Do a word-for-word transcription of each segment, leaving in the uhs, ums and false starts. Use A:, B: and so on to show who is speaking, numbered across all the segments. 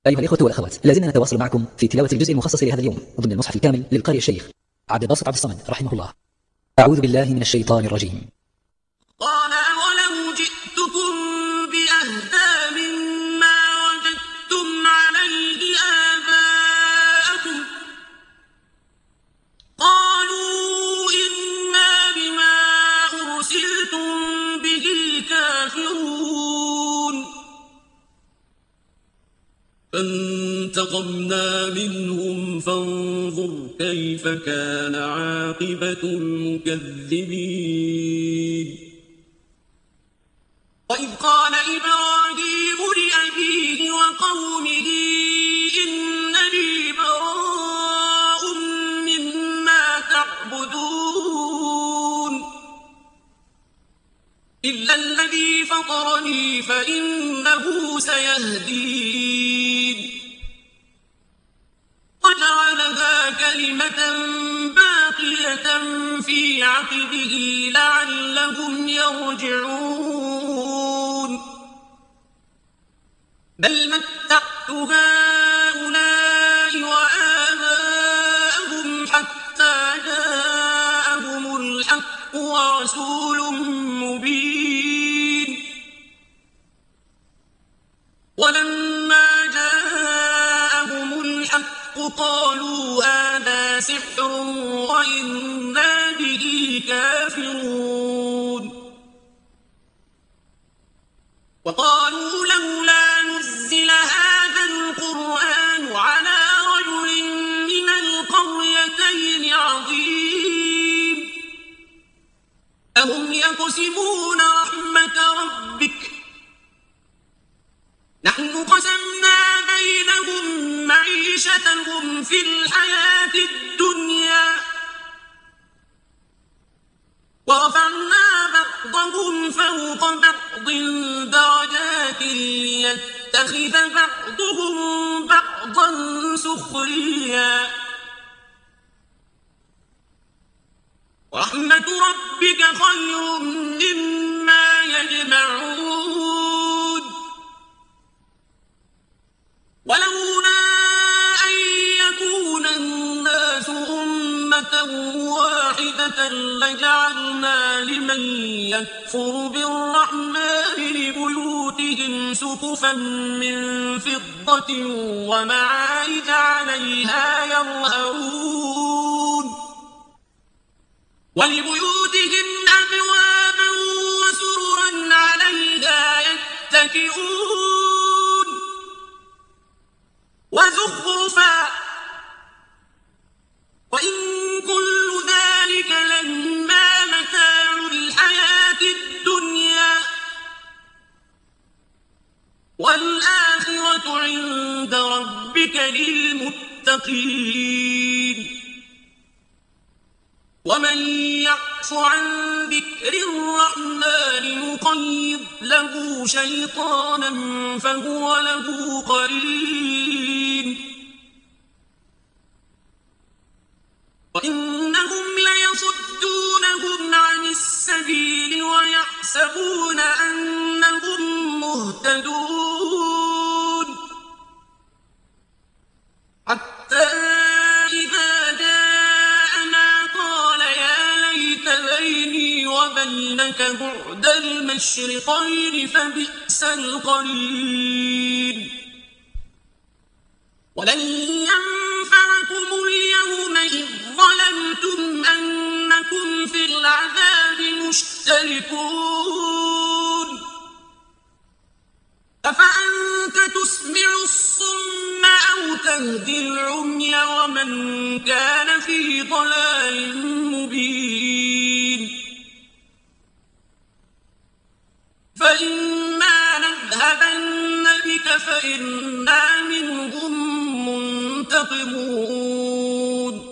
A: أيها الإخوة والأخوات، لازلنا نتواصل معكم في تلاوة الجزء المخصص لهذا اليوم ضمن المصحف الكامل للقارئ الشيخ عبد الباسط عبد الصمد رحمه الله. أعوذ بالله من الشيطان الرجيم.
B: قال أولو جئتكم بأهدى مما وجدتم عليه آباءكم قالوا إنا بما أرسلتم به كافرون فانتقمنا منهم فانظر كيف كان عاقبة المكذبين. وإذ قال إبراهيم لأبيه وقومه إنني براء مما تعبدون إلا الذي فطرني فإنه سيهدين وجعلها كلمة باقية في عقبه لعلهم يرجعون بل متعت هؤلاء وآباءهم حتى جاءهم الحق ورسول مبين ولما جاءهم الحق قالوا هذا سحر وإنا به كافرون وقالوا لولا نزل هذا القرآن على رجل من القريتين عظيم أهم يقسمون رحمة ربك نحن قسمنا بينهم معيشتهم في الحياة الدنيا ورفعنا بعضهم فوق بعض درجات ليتخذ بعضهم بعضا سخريا ورحمة ربك خير مما يجمعون ولولا أن يكون الناس أمة واحدة لجعلنا لمن يكفر بالرحمن لبيوتهم سقفا من فضة ومعارج عليها يظهرون ولبيوتهم أبوابا وسررا عليها يتكئون وزخرفا وإن كل ذلك لما متاع الحياة الدنيا والآخرة عند ربك للمتقين ومن يعش عن ذكر الرحمن نقيض له شيطانا فهو له قرين وإنهم ليصدونهم عن السبيل ويحسبون أنهم مهتدون حتى إذا جاءنا قال يا ليت بيني وبينك بعد المشرقين فبئس القرين ولن ينفعكم اليوم إذ ظلمتم أنكم في العذاب مشتركون أفأنت تسمع الصم أو تهدي العمي ومن كان في ضلال مبين فإما نذهبن بك فإنا منهم منتقمون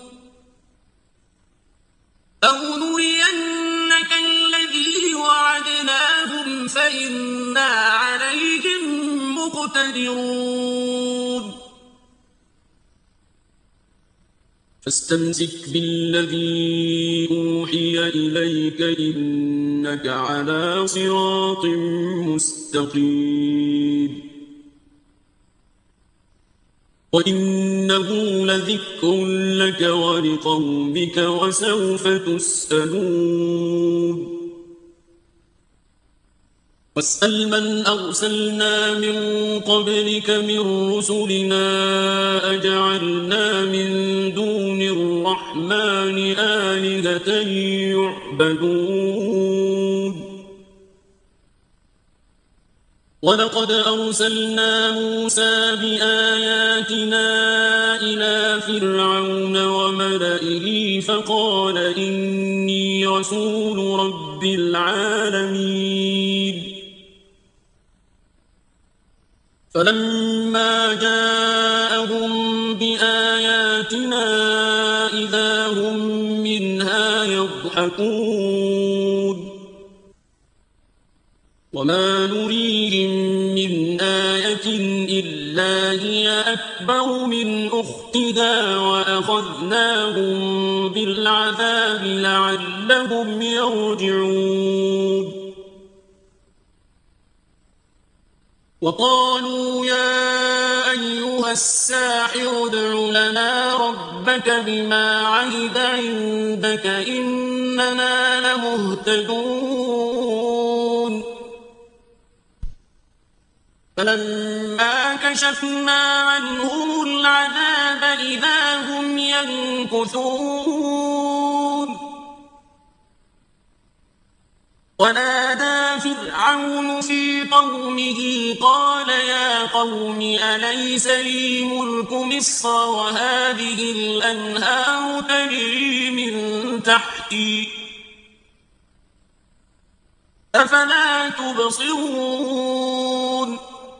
B: أو نرينك الذي وعدناهم فإنا عليهم مقتدرون فاستمسك بالذي أوحي إليك إنك على صراط مستقيم وإنه لذكر لك ولقومك وسوف تسألون واسأل من أرسلنا من قبلك من رسلنا أجعلنا من دون الرحمن آلهة يعبدون ولقد أرسلنا موسى بآياتنا إلى فرعون وملئه فقال إني رسول رب العالمين فلما جاءهم بآياتنا إذا هم منها يضحكون وما نريهم من آية إلا هي أكبر من أختها وأخذناهم بالعذاب لعلهم يرجعون وقالوا يا أيها الساحر ادع لنا ربك بما عهد عندك إننا لمهتدون فلما كشفنا عنهم العذاب إذا هم ينكثون ونادى فرعون في قومه قال يا قوم أليس لي ملك مصر وهذه الأنهار تجري من تحتي أفلا تبصرون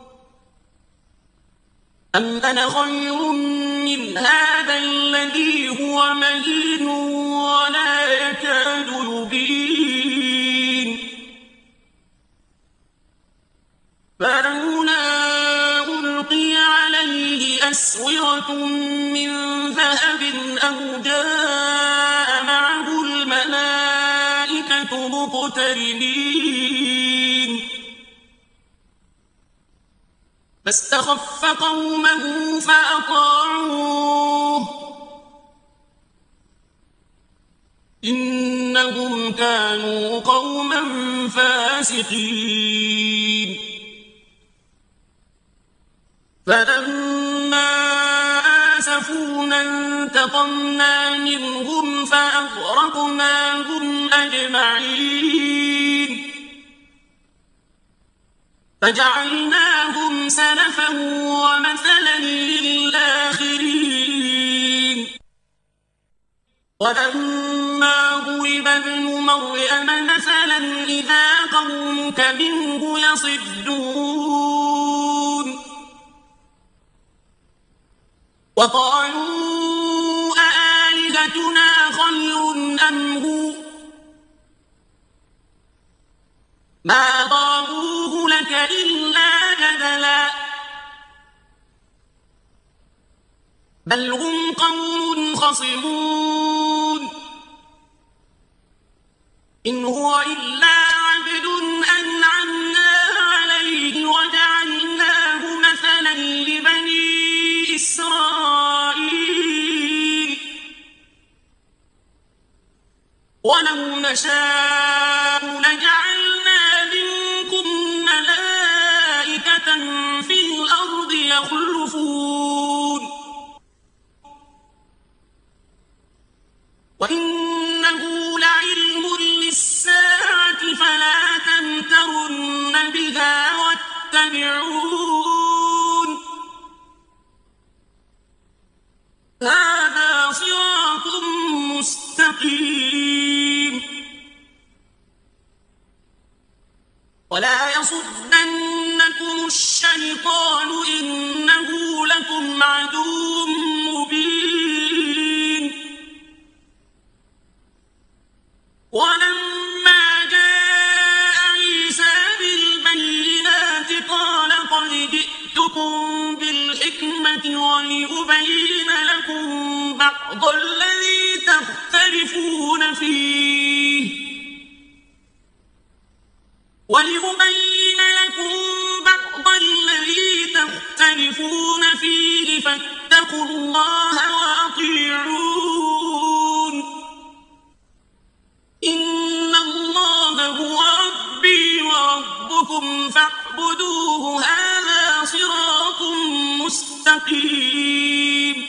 B: أم أنا خير من هذا الذي هو مهين ولا يكاد يبين فلولا ألقي عليه أسورة من ذهب أو جاء معه الملائكة مقترنين فاستخف قومه فأطاعوه إنهم كانوا قوما فاسقين فلما آسفونا انتقمنا منهم فأغرقناهم أجمعين فجعلناهم سلفا ومثلا للآخرين ولما ضرب ابن مريم مثلا إذا قومك منه يصدون وقالوا أآلهتنا خير أم هو ما ضاروه لك إلا جدلا بل هم قوم خصمون إن هو إلا عبد أنعمنا عليه وجعلناه مثلا لبني إسرائيل ولو نشاء لجعلنا منكم ملائكة في الأرض يخلفون وإنه لعلم للساعة فلا تمترن بها واتبعون هذا صراط مستقيم ولا يصدنكم الشيطان إنه لكم عدو مبين ولما جاء عيسى بالبينات قال قد جئتكم بالحكمة ولأبين لكم بعض الذي تختلفون فيه ولأبين لكم بعض الذي تختلفون فيه فاتقوا فاتقوا الله وأطيعون إن الله هو ربي وربكم فاعبدوه هذا صراط مستقيم.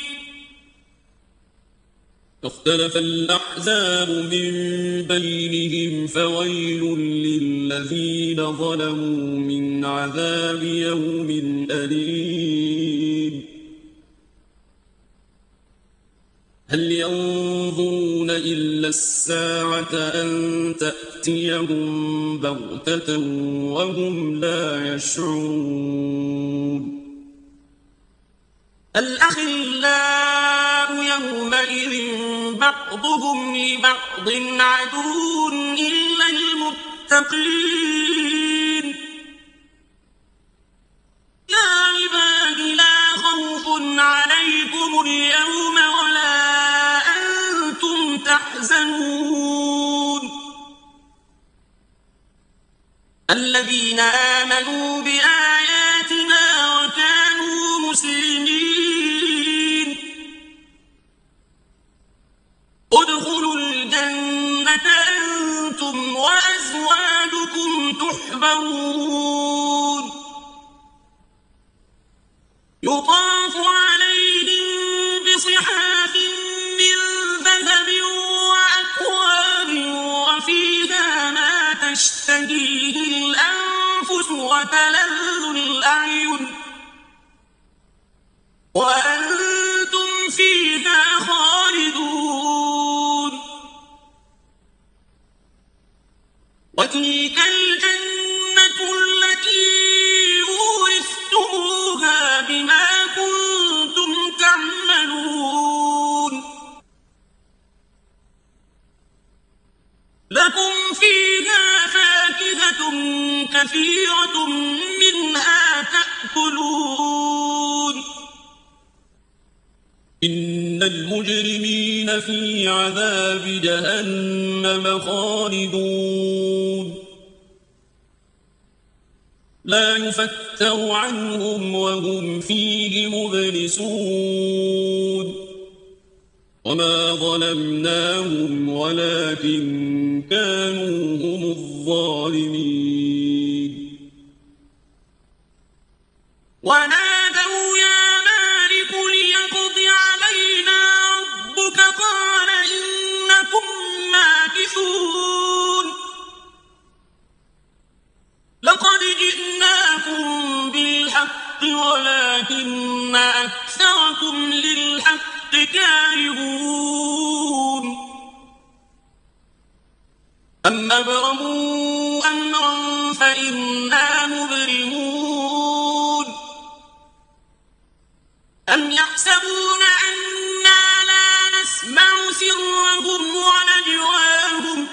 C: فاختلف الأحزاب من بينهم فويل للذين ظلموا من عذاب يوم أليم. هل ينظرون إلا الساعة أن تأتيهم بغتة وهم لا يشعرون.
B: الأخلاء يومئذ بعضهم لبعض عدو إلا المتقين. يا عباد لا خوف عليكم اليوم ولا أنتم تحزنون الذين آمنوا بآياتنا وكانوا مسلمين ادخلوا الجنة أنتم وأزواجكم تحبرون يطاف عليهم بصحاف من ذهب وأكواب وفيها ما تشتهيه الأنفس وتلذ الأعين وأنتم فيها خالدون. وتلك الجنة التي أورثتموها بما كنتم تعملون لكم فيها فاكهة كثيرة منها تأكلون.
C: إن المجرمين في عذاب جهنم خالدون لا يفتر عنهم وهم فيه مبلسون. وما ظلمناهم ولكن كانوا هم الظالمين.
B: ونادوا يا مالك ليقض علينا ربك قال إنكم ماكثون لقد جئناكم بالحق ولكن أكثركم للحق كارهون. أم أبرموا أمرا فإنا مبرمون أم يحسبون أنا لا نسمع سرهم ونجواهم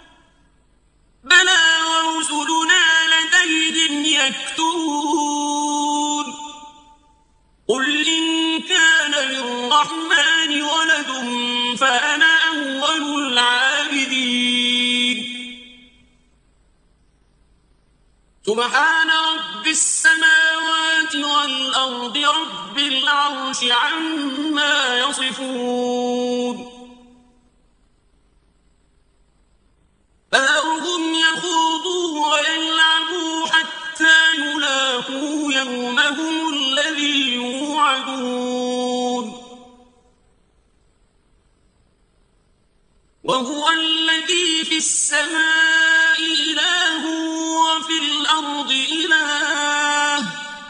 B: بلى ورسلنا لديهم يكتبون. قل إن كان للرحمن ولد فأنا أول العابدين. سبحان رب السماوات والأرض رب العرش عما يصفون. فذرهم يخوضوا ويلعبوا حتى يلاقوا يومهم الذي يوعدون. وهو الذي في السماء إله وفي الأرض إله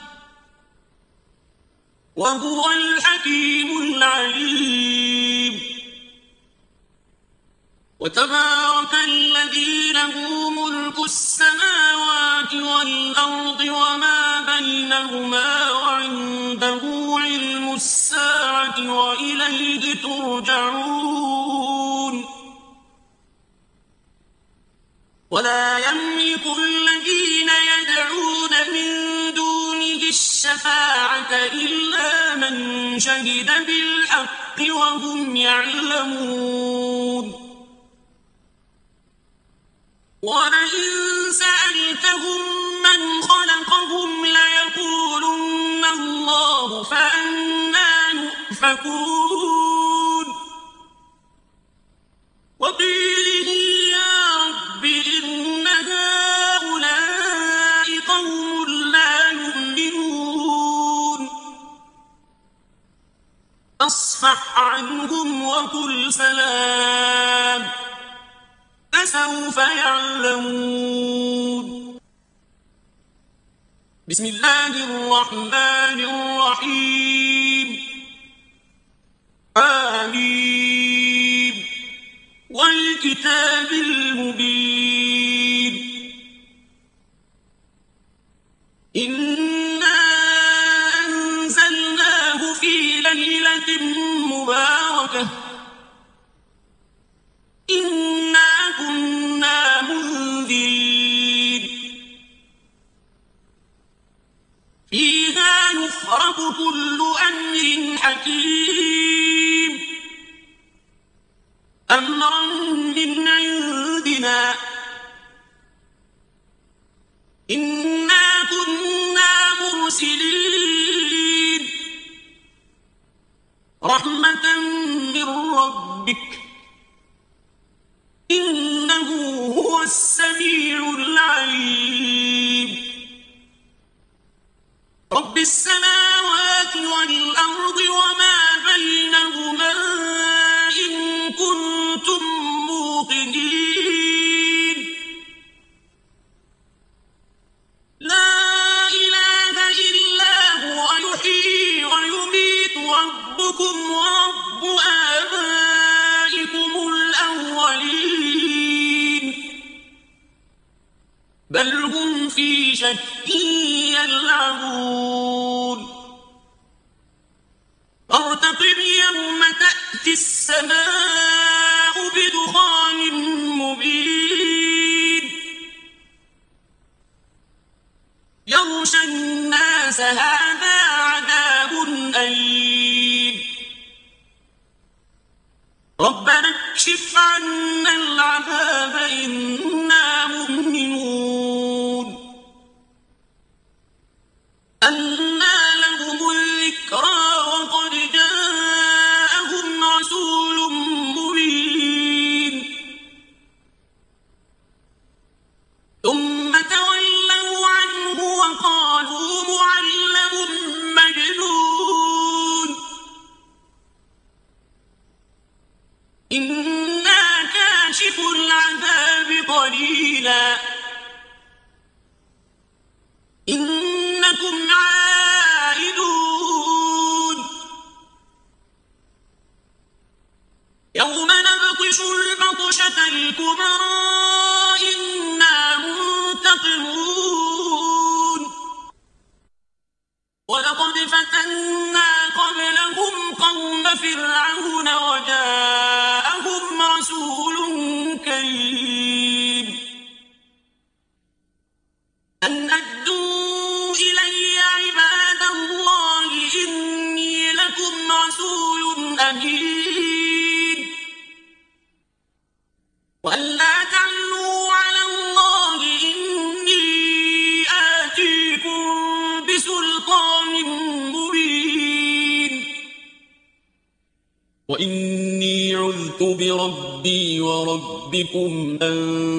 B: وهو الحكيم العليم. وتبارك الذي له ملك السماوات والأرض وما بينهما وعنده علم الساعة وإليه ترجعون. ولا يملك الذين يدعون من دونه الشفاعة إلا من شهد بالحق وهم يعلمون. ولئن سألتهم من خلقهم ليقولن الله فأنى يؤفكون وقيله يا رب إن هؤلاء قوم لا يؤمنون فاصفح عنهم وقل سلام فسوف يعلمون بسم الله الرحمن الرحيم آمين والكتاب المبين إنا أنزلناه في ليلة مباركة إنا كنا منذرين فيها يفرق كل أمر حكيم أمرا من عندنا إنا كنا مرسلين رحمة من ربك إنه هو السميع العليم رب السماوات والأرض وما بينهما إن كنتم موقنين لا إله إلا هو يحيي ويميت ربكم ورب آبائكم الأولين بل هم في شك يلعبون ارتقب يوم تأتي السماء بدخان مبين يغشى الناس هذا عذاب أليم ربنا اكشف عنا العذاب إنا مؤمنون أنى لهم الذكرى وقد جاءهم رسول مبين ثم تولوا عنه وقالوا معلم مجنون إنا كاشف العذاب قليلا إنكم عائدون يوم نبطش البطشة الكبرى إنا منتقمون ولقد فتنا قبلهم قوم فرعون وجاءهم رسول كريم أن أدوا إلي عباد الله إني لكم رسول أمين وألا تعلوا على الله إني آتيكم بسلطان مبين
C: وإني عذت بربي وربكم أن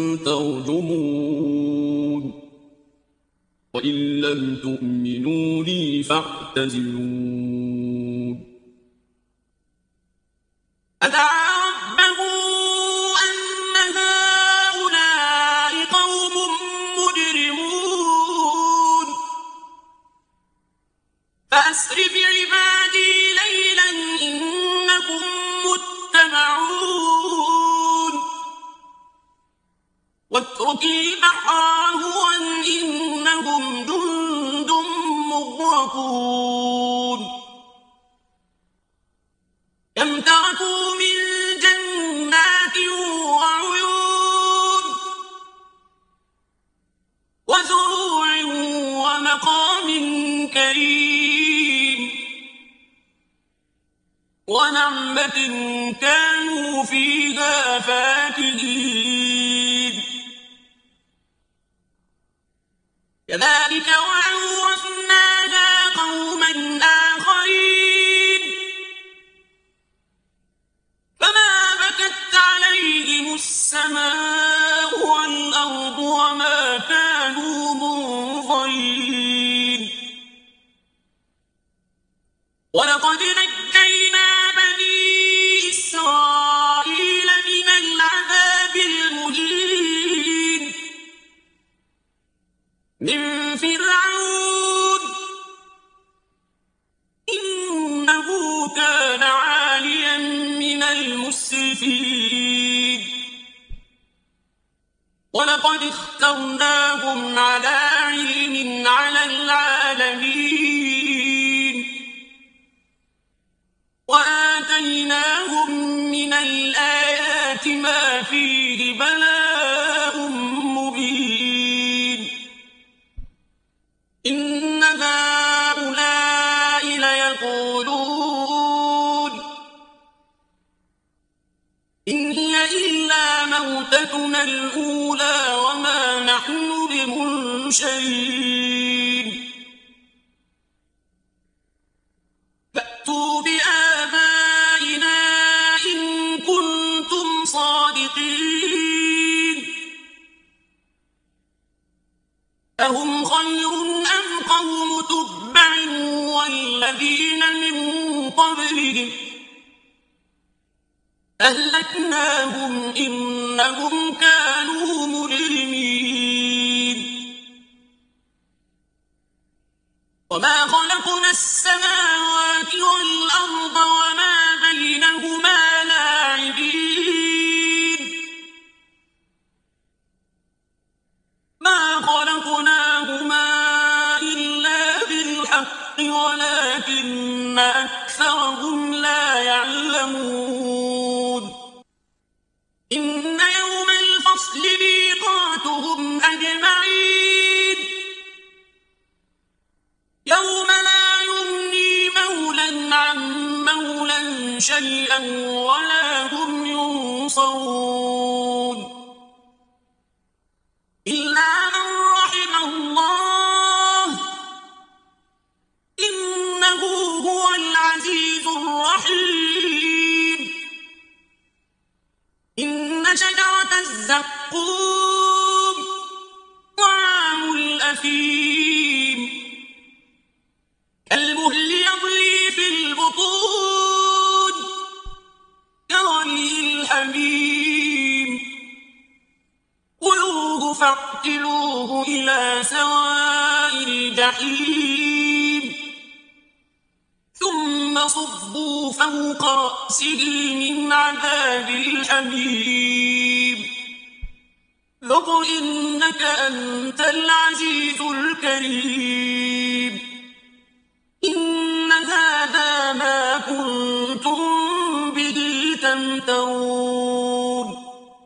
C: ترجمون وإن لم تؤمنوا لي فاعتزلون
B: فدعا ربه أن هؤلاء قوم مجرمون فأسر بعبادي ليلا إنكم متبعون واترك البحر رهوا إنهم جند مغرقون كم تركوا من جنات وعيون وزروع ومقام كريم ونعمة كانوا فيها فاكهين كذلك وأورثناها قوما آخرين ولقد نجينا بني إسرائيل من العذاب المهين من فرعون إنه كان عاليا من المسرفين ولقد اخترناهم على علم على العالمين وآتيناهم من الآيات ما فيه بلاء مبين إن هؤلاء ليقولون إن هي إلا موتتنا الأولى وما نحن بمنشرين فأتوا بآبائنا إن كنتم صادقين أهم خير أم قوم تبع والذين من قبلهم أهلكناهم إنهم كانوا مجرمين وما خلقنا السماوات والأرض وما بينهما لاعبين ما خلقناهما إلا بالحق ولكن أكثرهم لا يعلمون إن يوم الفصل ميقاتهم أجمعين يوم لا يغني مولى عن مولى شيئا ولا هم ينصرون إلا من رحم الله إنه هو العزيز الرحيم إن شجرة الزقوم طعام الأثيم كالمهل يغلي في البطون كغلي الحميم خذوه فاعتلوه إلى سواء الجحيم ثم صبوا فوق رأسه من عذاب الحميم ذق إنك أنت العزيز الكريم إن هذا ما كنتم به تمترون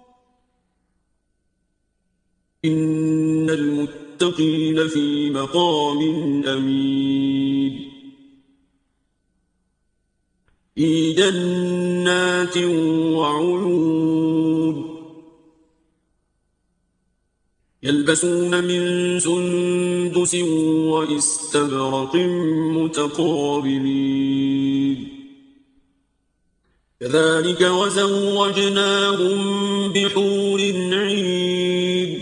C: إن المتقين في مقام أمين في جنات وعيون يلبسون من سندس وإستبرق متقابلين كذلك وزوجناهم بحور عين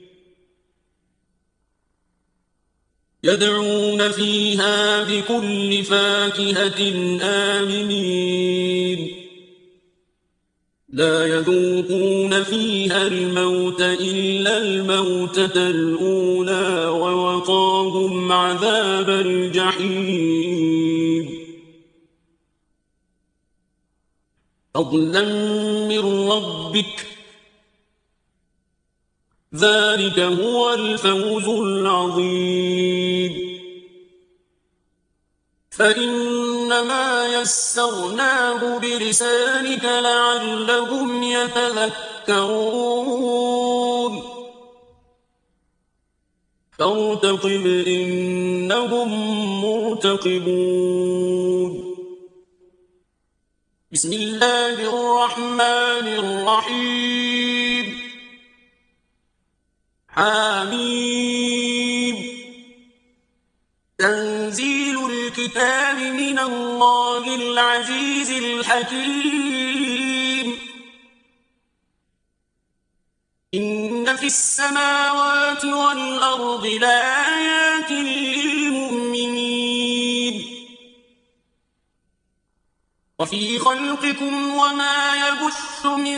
C: يدعون فيها بكل فاكهة آمنين لا يذوقون فيها الموت إلا الموتة الأولى ووقاهم عذاب الجحيم فضلا من ربك ذلك هو الفوز العظيم فإنما يسرناه بلسانك لعلهم يتذكرون فارتقب إنهم مرتقبون بسم الله الرحمن الرحيم حميم تنزيل الكتاب من الله العزيز الحكيم إن في السماوات والأرض لآيات للمؤمنين
B: وفي خلقكم وما يبث من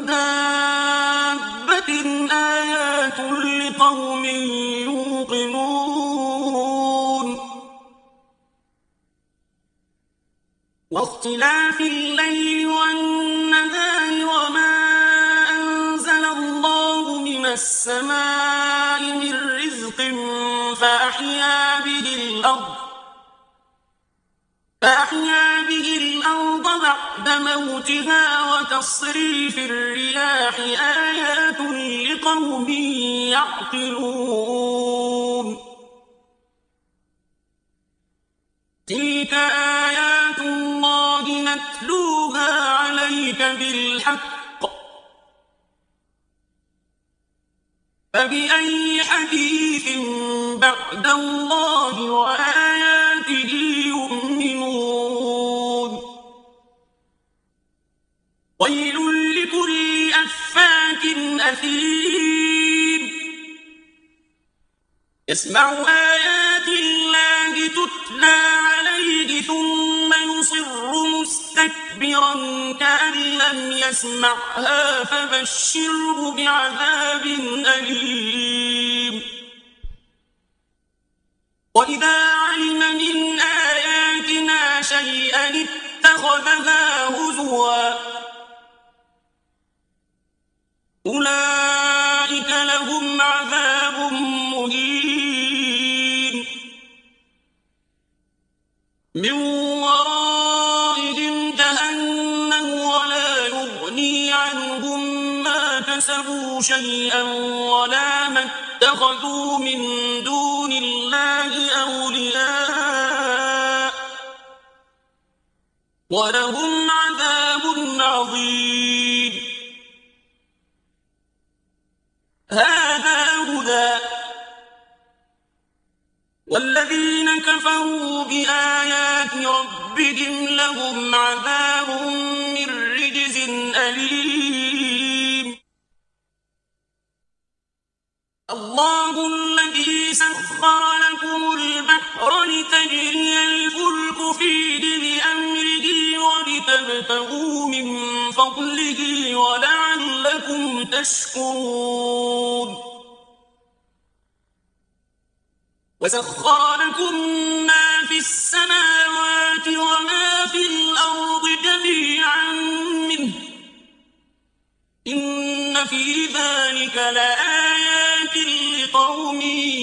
B: دابة آيات لقوم يوقنون واختلاف الليل والنهار وما أنزل الله من السماء من رزق فأحيا به الأرض فأحيا به الأرض بعد موتها وتصريف الرياح آيات لقوم يعقلون تلك آيات الله نتلوها عليك بالحق فبأي حديث بعد الله وآياته يؤمنون ويل لكل أفاك أثيم يسمع آيات الله تتلى عليه ثم يصر مستكبرا كأن لم يسمعها فبشره بعذاب أليم وإذا علم من آياتنا شيئا اتخذها هزوا أولئك لهم عذاب مهين من ورائهم جهنم ولا يغني عنهم ما كسبوا شيئا ولا ما اتخذوا من دون الله أولياء ولهم عذاب عظيم هذا هدى والذين كفروا بآيات ربهم لهم عذاب من رجز أليم الله الذي سخر لكم البحر لتجري الفلك فيه بأمره ولتبتغوا من فضله ولعلكم تشكرون وسخر لكم ما في السماوات وما في الأرض جميعا منه إن في ذلك لآيات لقوم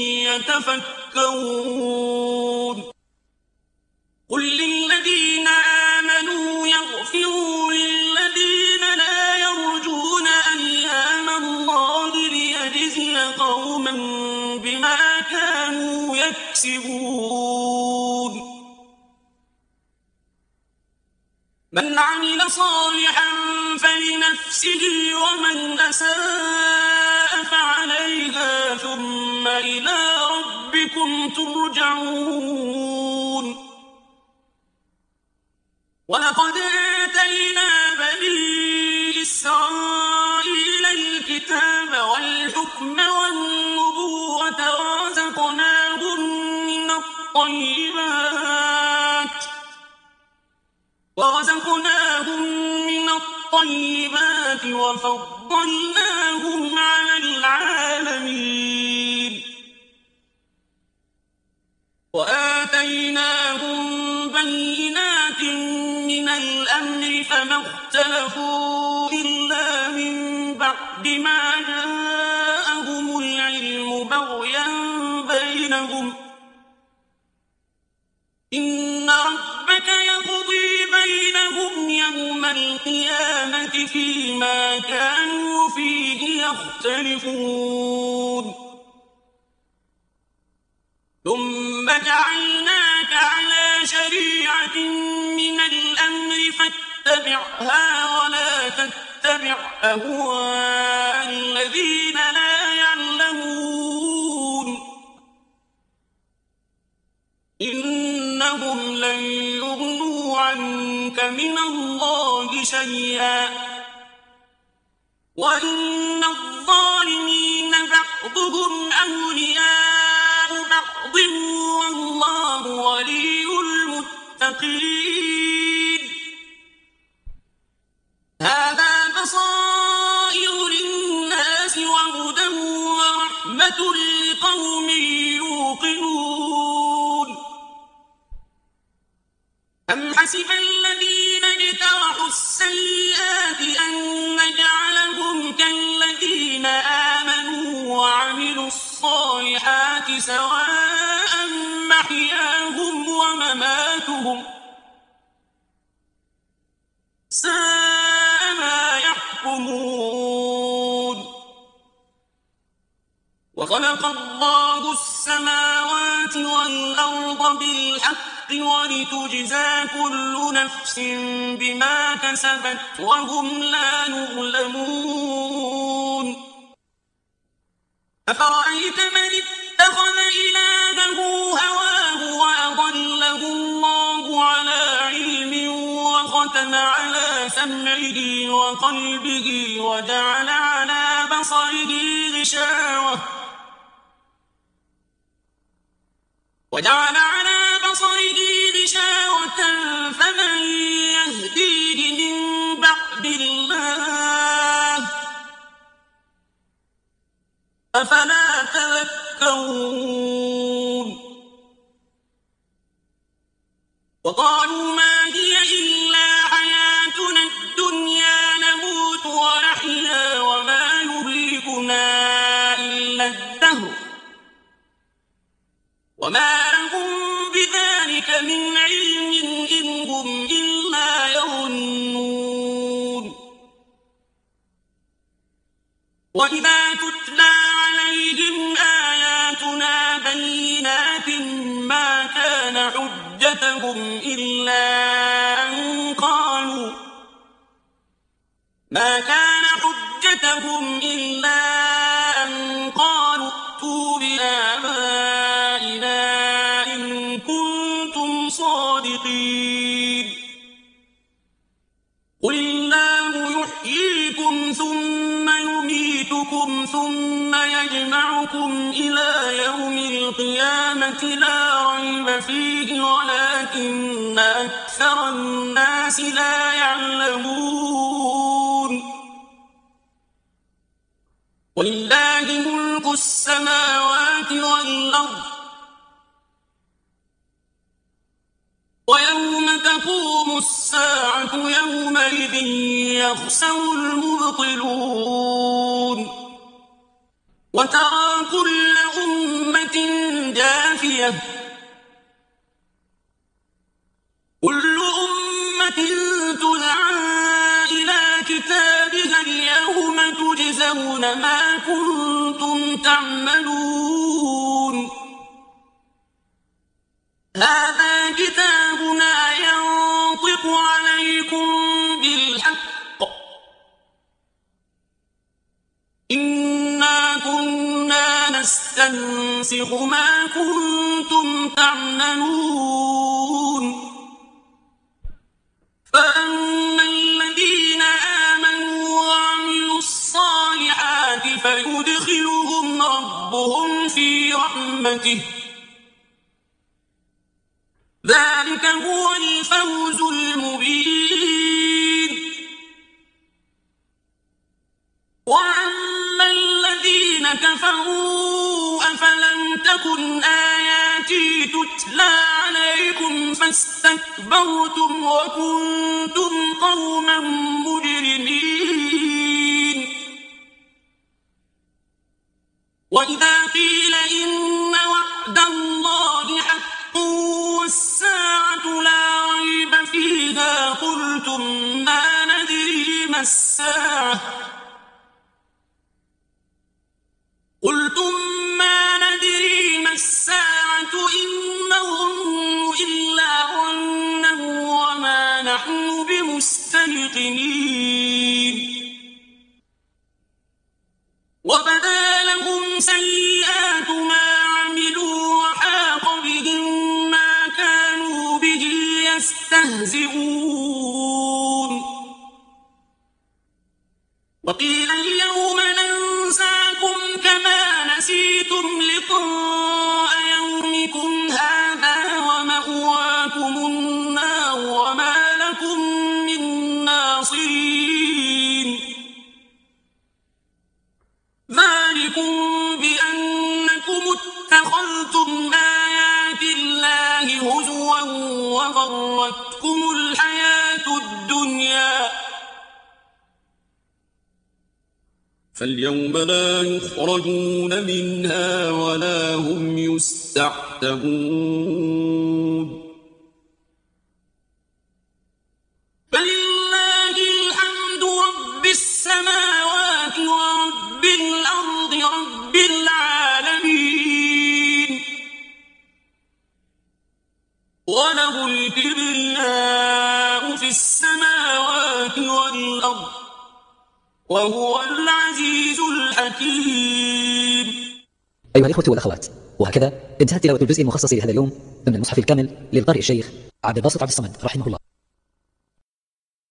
B: يتفكرون قل للذين آمنوا يغفروا للذين لا يرجون أيام الله ليجزي قوما بما كانوا يكسبون من عمل صالحا فلنفسه ومن أساء فعليها ثم إلى ربكم ترجعون ولقد آتينا بني إسرائيل الكتاب والحكم والنبوة ورزقناهم من الطيبات ورزقناهم من الطيبات وفضلناهم على العالمين وآتيناهم بينات من الأمر فما اختلفوا إلا من بعد ما جاءهم العلم بغيا بينهم إن ربك يقضي بينهم يوم القيامة فيما كانوا فيه يختلفون ثم جعلناك على شريعة من الأمر فاتبعها ولا تتبع أهواء الذين لا يعلمون إنهم لن يغنوا عنك من الله شيئا وإن الظالمين بعضهم أولياء بعض والله ولي المتقين
C: آيات لقوم يوقنون أم حسب الذين اجترحوا السيئات أن نجعلهم كالذين آمنوا وعملوا الصالحات سواء محياهم ومماتهم ساء ما يحكمون وخلق الله السماوات والأرض بالحق ولتجزى كل نفس بما كسبت وهم لا يظلمون أفرأيت من اتخذ إلهه هواه وأضله الله على علم وختم على سمعه وقلبه وجعل على بصره غشاوة وجعل على بصره غشاوة فمن يهديه من بعد الله أفلا تذكرون وقالوا ما هي إلا حياتنا الدنيا نموت ونحيا وما يهلكنا إلا الدهر وما لهم بذلك من علم إن هم إلا يظنون وإذا تتلى عليهم آياتنا بينات ما كان حجتهم إلا أن قالوا ما كان حجتهم إلا أن قالوا ائتوا بآبائنا إن كنتم صادقين قل الله يحييكم ثم يميتكم ثم يجمعكم إلى يوم القيامة لا ريب فيه ولكن أكثر الناس لا يعلمون ولله ملك السماوات والأرض ويوم تقوم الساعة يومئذ يخسر المبطلون وترى كل أمة جاثية كل أمة تدعى إلى كتابها اليوم تجزون ما كنتم تعملون هذا كتابنا ينطق عليكم بالحق إنا كنا نستنسخ ما كنتم تعملون فأما الذين آمنوا وعملوا الصالحات فيدخلهم ربهم في رحمته ذلك هو الفوز المبين وأما الذين كفروا أفلم تكن آياتي تتلى عليكم فاستكبرتم وكنتم قوما مجرمين وإذا قيل إن وعد الله حق والساعة لا ريب فيها قلتم ما ندري ما الساعة قلتم ما ندري ما الساعة إن نظن إلا ظنا وما نحن بمستيقنين وبدا لهم سيئات ما عملوا وحاق بهم ما كانوا به يستهزئون وقيل اليوم ننساكم كما نسيتم لقاء يومكم هذا ومأواكم النار وما لكم من ناصرين ذلكم بأن فاليوم لا يخرجون منها ولا هم يستعتبون فلله الحمد رب السماوات ورب الأرض رب العالمين وله الكبرياء في السماوات والأرض وهو العزيز الحكيم.
A: أيها الإخوة والأخوات، وهكذا انتهت تلاوة الجزء المخصص لهذا اليوم من المصحف الكامل للقارئ الشيخ عبد الباسط عبد الصمد رحمه الله.